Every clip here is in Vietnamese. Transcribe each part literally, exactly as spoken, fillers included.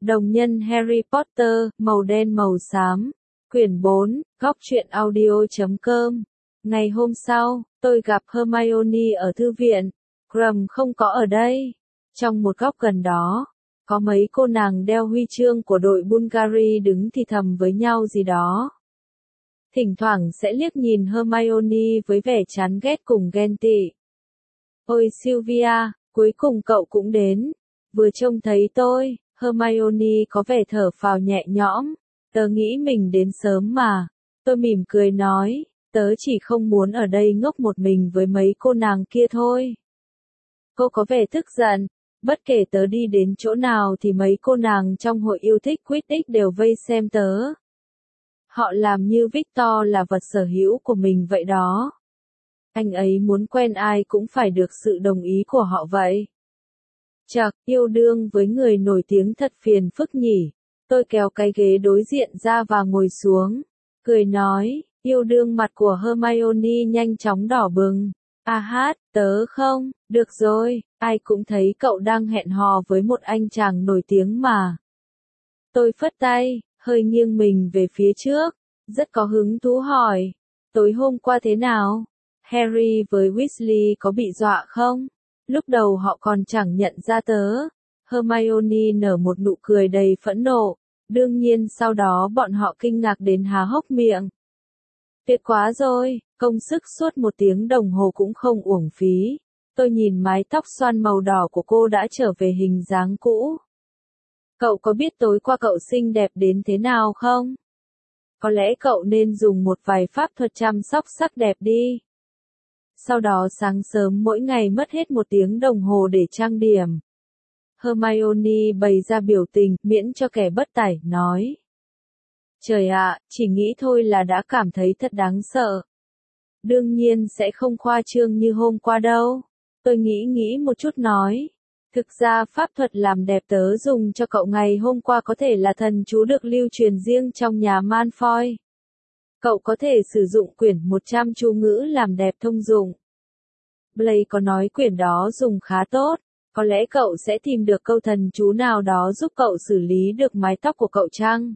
Đồng nhân Harry Potter, màu đen màu xám. Quyển bốn, góc truyện audio chấm com. Ngày hôm sau, tôi gặp Hermione ở thư viện. Ron không có ở đây. Trong một góc gần đó, có mấy cô nàng đeo huy chương của đội Bulgari đứng thì thầm với nhau gì đó. Thỉnh thoảng sẽ liếc nhìn Hermione với vẻ chán ghét cùng ghen tị. Ôi Sylvia, cuối cùng cậu cũng đến. Vừa trông thấy tôi, Hermione có vẻ thở phào nhẹ nhõm. Tớ nghĩ mình đến sớm mà. Tôi mỉm cười nói, tớ chỉ không muốn ở đây ngốc một mình với mấy cô nàng kia thôi. Cô có vẻ tức giận. Bất kể tớ đi đến chỗ nào thì mấy cô nàng trong hội yêu thích Quidditch đều vây xem tớ. Họ làm như Victor là vật sở hữu của mình vậy đó. Anh ấy muốn quen ai cũng phải được sự đồng ý của họ vậy. Chậc, yêu đương với người nổi tiếng thật phiền phức nhỉ. Tôi kéo cái ghế đối diện ra và ngồi xuống. Cười nói, yêu đương mặt của Hermione nhanh chóng đỏ bừng. À hát, tớ không, được rồi, ai cũng thấy cậu đang hẹn hò với một anh chàng nổi tiếng mà. Tôi phất tay, hơi nghiêng mình về phía trước, rất có hứng thú hỏi, tối hôm qua thế nào? Harry với Weasley có bị dọa không? Lúc đầu họ còn chẳng nhận ra tớ. Hermione nở một nụ cười đầy phẫn nộ, đương nhiên sau đó bọn họ kinh ngạc đến há hốc miệng. Tuyệt quá rồi, công sức suốt một tiếng đồng hồ cũng không uổng phí. Tôi nhìn mái tóc xoăn màu đỏ của cô đã trở về hình dáng cũ. Cậu có biết tối qua cậu xinh đẹp đến thế nào không? Có lẽ cậu nên dùng một vài pháp thuật chăm sóc sắc đẹp đi. Sau đó sáng sớm mỗi ngày mất hết một tiếng đồng hồ để trang điểm. Hermione bày ra biểu tình, miễn cho kẻ bất tài, nói. Trời ạ, chỉ nghĩ thôi là đã cảm thấy thật đáng sợ. Đương nhiên sẽ không khoa trương như hôm qua đâu. Tôi nghĩ nghĩ một chút nói. Thực ra pháp thuật làm đẹp tớ dùng cho cậu ngày hôm qua có thể là thần chú được lưu truyền riêng trong nhà Malfoy. Cậu có thể sử dụng quyển một trăm chú ngữ làm đẹp thông dụng. Blaise có nói quyển đó dùng khá tốt. Có lẽ cậu sẽ tìm được câu thần chú nào đó giúp cậu xử lý được mái tóc của cậu chăng?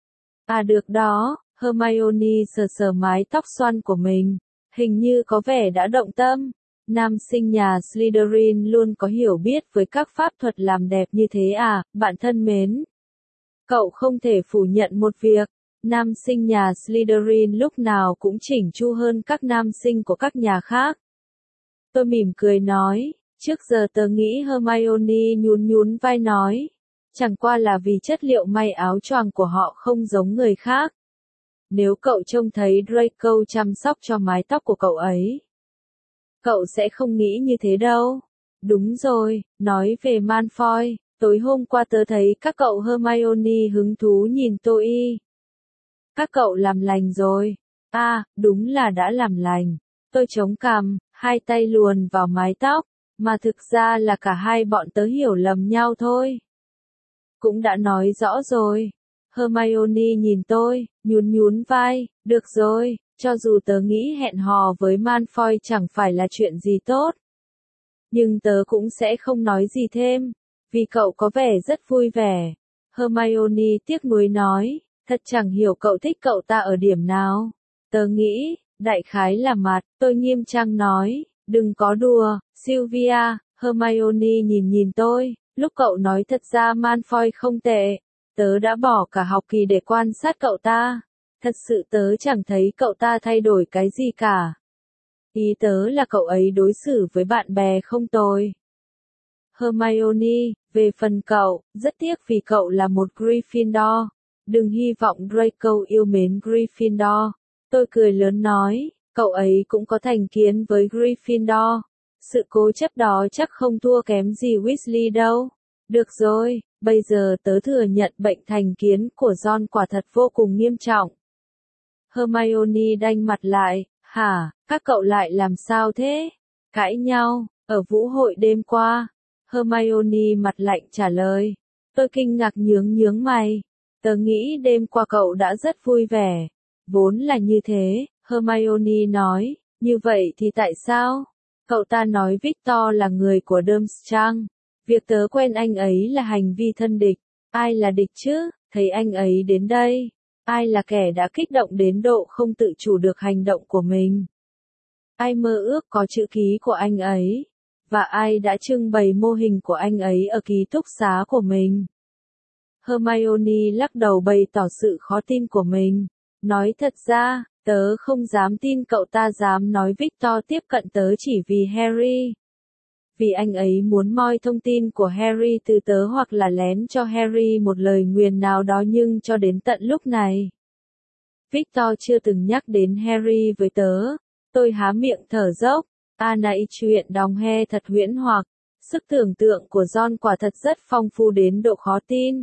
À được đó, Hermione sờ sờ mái tóc xoăn của mình. Hình như có vẻ đã động tâm. Nam sinh nhà Slytherin luôn có hiểu biết với các pháp thuật làm đẹp như thế à, bạn thân mến. Cậu không thể phủ nhận một việc. Nam sinh nhà Slytherin lúc nào cũng chỉnh chu hơn các nam sinh của các nhà khác. Tôi mỉm cười nói, trước giờ tớ nghĩ Hermione nhún nhún vai nói. Chẳng qua là vì chất liệu may áo choàng của họ không giống người khác. Nếu cậu trông thấy Draco chăm sóc cho mái tóc của cậu ấy, cậu sẽ không nghĩ như thế đâu. Đúng rồi, nói về Malfoy, tối hôm qua tớ thấy các cậu Hermione hứng thú nhìn tôi. Các cậu làm lành rồi. À, đúng là đã làm lành. Tôi chống cằm, hai tay luồn vào mái tóc, mà thực ra là cả hai bọn tớ hiểu lầm nhau thôi. Cũng đã nói rõ rồi. Hermione nhìn tôi, nhún nhún vai, được rồi, cho dù tớ nghĩ hẹn hò với Malfoy chẳng phải là chuyện gì tốt. Nhưng tớ cũng sẽ không nói gì thêm, vì cậu có vẻ rất vui vẻ. Hermione tiếc nuối nói, thật chẳng hiểu cậu thích cậu ta ở điểm nào. Tớ nghĩ, đại khái là mặt, tôi nghiêm trang nói, đừng có đùa, Sylvia. Hermione nhìn nhìn tôi, lúc cậu nói thật ra Malfoy không tệ. Tớ đã bỏ cả học kỳ để quan sát cậu ta. Thật sự tớ chẳng thấy cậu ta thay đổi cái gì cả. Ý tớ là cậu ấy đối xử với bạn bè không tồi. Hermione, về phần cậu, rất tiếc vì cậu là một Gryffindor. Đừng hy vọng Draco yêu mến Gryffindor. Tôi cười lớn nói, cậu ấy cũng có thành kiến với Gryffindor. Sự cố chấp đó chắc không thua kém gì Weasley đâu. Được rồi, bây giờ tớ thừa nhận bệnh thành kiến của Ron quả thật vô cùng nghiêm trọng. Hermione đanh mặt lại, hả, các cậu lại làm sao thế? Cãi nhau, ở vũ hội đêm qua. Hermione mặt lạnh trả lời. Tôi kinh ngạc nhướng nhướng mày. Tớ nghĩ đêm qua cậu đã rất vui vẻ. Vốn là như thế, Hermione nói, như vậy thì tại sao? Cậu ta nói Victor là người của Durmstrang. Việc tớ quen anh ấy là hành vi thân địch. Ai là địch chứ, thấy anh ấy đến đây? Ai là kẻ đã kích động đến độ không tự chủ được hành động của mình? Ai mơ ước có chữ ký của anh ấy? Và ai đã trưng bày mô hình của anh ấy ở ký túc xá của mình? Hermione lắc đầu bày tỏ sự khó tin của mình. Nói thật ra, tớ không dám tin cậu ta dám nói Victor tiếp cận tớ chỉ vì Harry. Vì anh ấy muốn moi thông tin của Harry từ tớ hoặc là lén cho Harry một lời nguyền nào đó, nhưng cho đến tận lúc này, Victor chưa từng nhắc đến Harry với tớ. Tôi há miệng thở dốc. À nãy chuyện đóng he thật huyễn hoặc. Sức tưởng tượng của Ron quả thật rất phong phú đến độ khó tin.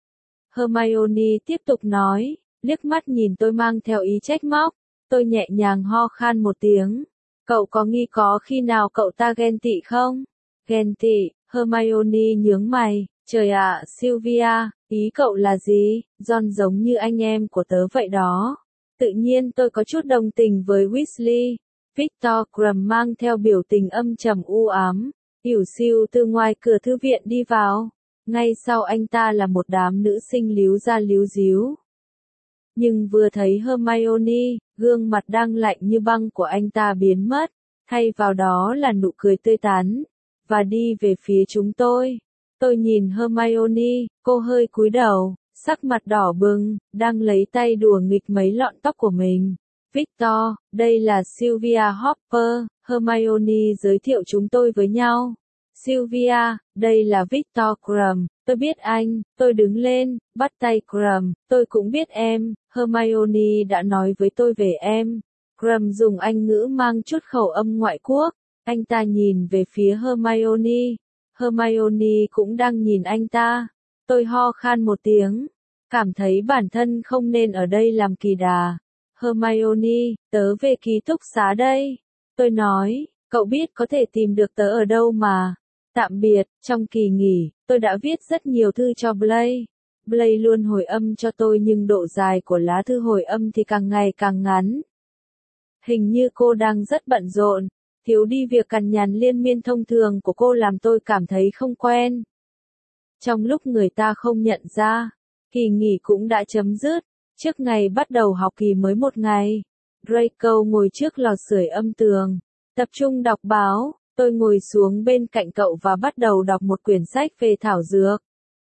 Hermione tiếp tục nói, liếc mắt nhìn tôi mang theo ý trách móc. Tôi nhẹ nhàng ho khan một tiếng. Cậu có nghi có khi nào cậu ta ghen tị không? Ghen tị, Hermione nhướng mày. Trời ạ, Sylvia, ý cậu là gì? Ron giống như anh em của tớ vậy đó. Tự nhiên tôi có chút đồng tình với Weasley. Victor Krum mang theo biểu tình âm trầm u ám, ỉu xìu từ ngoài cửa thư viện đi vào. Ngay sau anh ta là một đám nữ sinh líu ra líu díu. Nhưng vừa thấy Hermione, gương mặt đang lạnh như băng của anh ta biến mất, thay vào đó là nụ cười tươi tắn, và đi về phía chúng tôi. Tôi nhìn Hermione, cô hơi cúi đầu, sắc mặt đỏ bừng, đang lấy tay đùa nghịch mấy lọn tóc của mình. Victor, đây là Sylvia Hopper, Hermione giới thiệu chúng tôi với nhau. Sylvia, đây là Victor Krum, tôi biết anh. Tôi đứng lên, bắt tay Krum, tôi cũng biết em, Hermione đã nói với tôi về em. Krum dùng Anh ngữ mang chút khẩu âm ngoại quốc, anh ta nhìn về phía Hermione. Hermione cũng đang nhìn anh ta. Tôi ho khan một tiếng, cảm thấy bản thân không nên ở đây làm kỳ đà. Hermione, tớ về ký túc xá đây. Tôi nói, cậu biết có thể tìm được tớ ở đâu mà. Tạm biệt, trong kỳ nghỉ, tôi đã viết rất nhiều thư cho Blaise. Blaise luôn hồi âm cho tôi nhưng độ dài của lá thư hồi âm thì càng ngày càng ngắn. Hình như cô đang rất bận rộn, thiếu đi việc cằn nhằn liên miên thông thường của cô làm tôi cảm thấy không quen. Trong lúc người ta không nhận ra, kỳ nghỉ cũng đã chấm dứt. Trước ngày bắt đầu học kỳ mới một ngày, Draco ngồi trước lò sưởi âm tường, tập trung đọc báo. Tôi ngồi xuống bên cạnh cậu và bắt đầu đọc một quyển sách về thảo dược.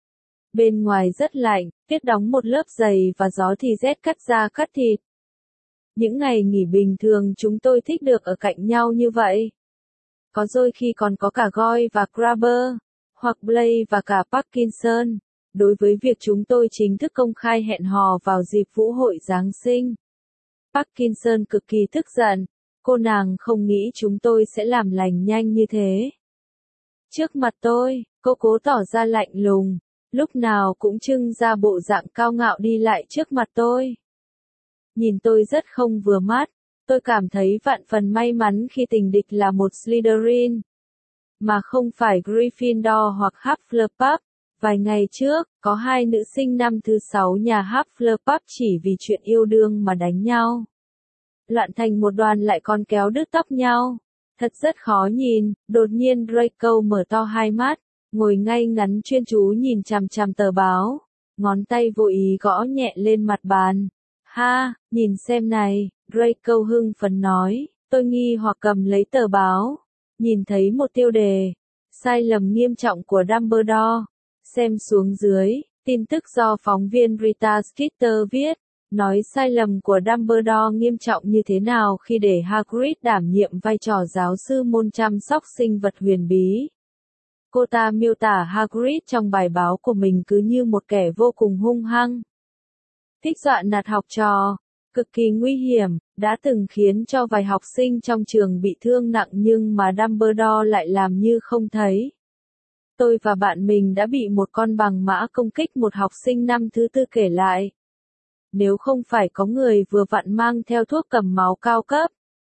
Bên ngoài rất lạnh, tuyết đóng một lớp dày và gió thì rét cắt da cắt thịt. Những ngày nghỉ bình thường chúng tôi thích được ở cạnh nhau như vậy. Có đôi khi còn có cả Goyle và Crabbe, hoặc Blaise và cả Parkinson. Đối với việc chúng tôi chính thức công khai hẹn hò vào dịp vũ hội Giáng sinh, Parkinson cực kỳ tức giận. Cô nàng không nghĩ chúng tôi sẽ làm lành nhanh như thế. Trước mặt tôi, cô cố tỏ ra lạnh lùng, lúc nào cũng trưng ra bộ dạng cao ngạo đi lại trước mặt tôi. Nhìn tôi rất không vừa mắt, tôi cảm thấy vạn phần may mắn khi tình địch là một Slytherin, mà không phải Gryffindor hoặc Hufflepuff. Vài ngày trước, có hai nữ sinh năm thứ sáu nhà Hufflepuff chỉ vì chuyện yêu đương mà đánh nhau. Loạn thành một đoàn lại còn kéo đứt tóc nhau. Thật rất khó nhìn. Đột nhiên Draco mở to hai mắt, ngồi ngay ngắn chuyên chú nhìn chằm chằm tờ báo. Ngón tay vô ý gõ nhẹ lên mặt bàn. Ha, nhìn xem này, Draco hưng phấn nói. Tôi nghi hoặc cầm lấy tờ báo, nhìn thấy một tiêu đề. Sai lầm nghiêm trọng của Dumbledore. Xem xuống dưới, tin tức do phóng viên Rita Skeeter viết, nói sai lầm của Dumbledore nghiêm trọng như thế nào khi để Hagrid đảm nhiệm vai trò giáo sư môn chăm sóc sinh vật huyền bí. Cô ta miêu tả Hagrid trong bài báo của mình cứ như một kẻ vô cùng hung hăng, thích dọa nạt học trò, cực kỳ nguy hiểm, đã từng khiến cho vài học sinh trong trường bị thương nặng nhưng mà Dumbledore lại làm như không thấy. Tôi và bạn mình đã bị một con bằng mã công kích, một học sinh năm thứ tư kể lại. Nếu không phải có người vừa vặn mang theo thuốc cầm máu cao cấp,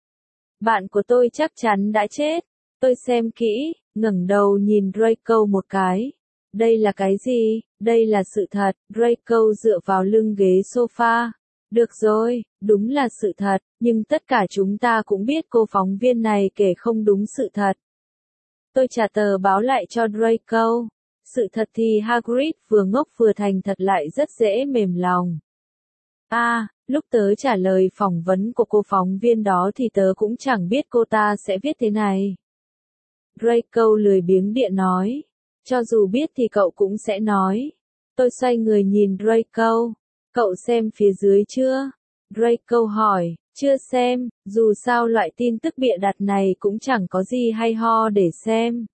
bạn của tôi chắc chắn đã chết. Tôi xem kỹ, ngẩng đầu nhìn Draco một cái. Đây là cái gì? Đây là sự thật. Draco dựa vào lưng ghế sofa. Được rồi, đúng là sự thật, nhưng tất cả chúng ta cũng biết cô phóng viên này kể không đúng sự thật. Tôi trả tờ báo lại cho Draco. Sự thật thì Hagrid vừa ngốc vừa thành thật lại rất dễ mềm lòng. A, à, lúc tớ trả lời phỏng vấn của cô phóng viên đó thì tớ cũng chẳng biết cô ta sẽ viết thế này. Draco lười biếng điện nói. Cho dù biết thì cậu cũng sẽ nói. Tôi xoay người nhìn Draco. Cậu xem phía dưới chưa? Draco hỏi. Chưa xem, dù sao loại tin tức bịa đặt này cũng chẳng có gì hay ho để xem.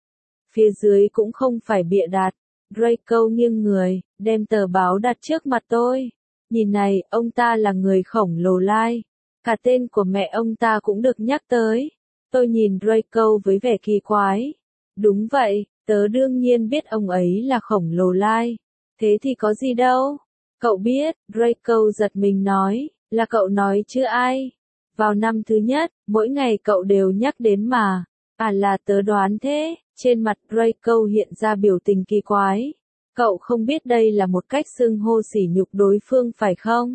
Phía dưới cũng không phải bịa đặt. Draco nghiêng người, đem tờ báo đặt trước mặt tôi. Nhìn này, ông ta là người khổng lồ lai. Cả tên của mẹ ông ta cũng được nhắc tới. Tôi nhìn Draco với vẻ kỳ quái. Đúng vậy, tớ đương nhiên biết ông ấy là khổng lồ lai. Thế thì có gì đâu. Cậu biết, Draco giật mình nói, là cậu nói chứ ai. Vào năm thứ nhất, mỗi ngày cậu đều nhắc đến mà. À là tớ đoán thế. Trên mặt Draco hiện ra biểu tình kỳ quái. Cậu không biết đây là một cách xưng hô sỉ nhục đối phương phải không?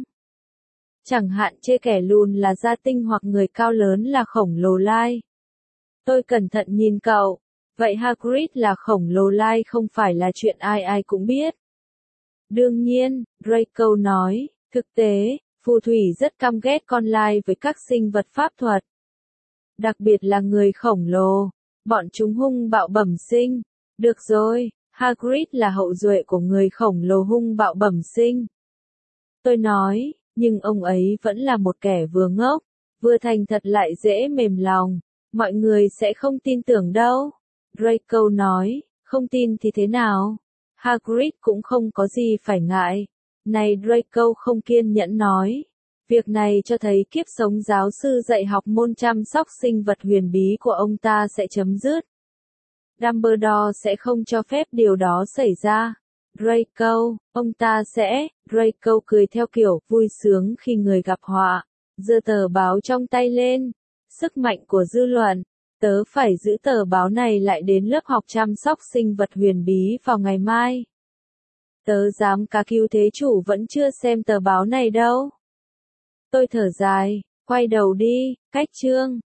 Chẳng hạn chê kẻ lùn là gia tinh hoặc người cao lớn là khổng lồ lai. Tôi cẩn thận nhìn cậu. Vậy Hagrid là khổng lồ lai không phải là chuyện ai ai cũng biết. Đương nhiên, Draco nói, thực tế, phù thủy rất căm ghét con lai với các sinh vật pháp thuật. Đặc biệt là người khổng lồ. Bọn chúng hung bạo bẩm sinh. Được rồi, Hagrid là hậu duệ của người khổng lồ hung bạo bẩm sinh. Tôi nói, nhưng ông ấy vẫn là một kẻ vừa ngốc, vừa thành thật lại dễ mềm lòng. Mọi người sẽ không tin tưởng đâu. Draco nói, không tin thì thế nào? Hagrid cũng không có gì phải ngại. Này Draco không kiên nhẫn nói. Việc này cho thấy kiếp sống giáo sư dạy học môn chăm sóc sinh vật huyền bí của ông ta sẽ chấm dứt. Dumbledore sẽ không cho phép điều đó xảy ra. Draco, ông ta sẽ, Draco cười theo kiểu vui sướng khi người gặp họa. Giơ tờ báo trong tay lên. Sức mạnh của dư luận. Tớ phải giữ tờ báo này lại đến lớp học chăm sóc sinh vật huyền bí vào ngày mai. Tớ dám cá cứu thế chủ vẫn chưa xem tờ báo này đâu. Tôi thở dài, quay đầu đi, cách chương.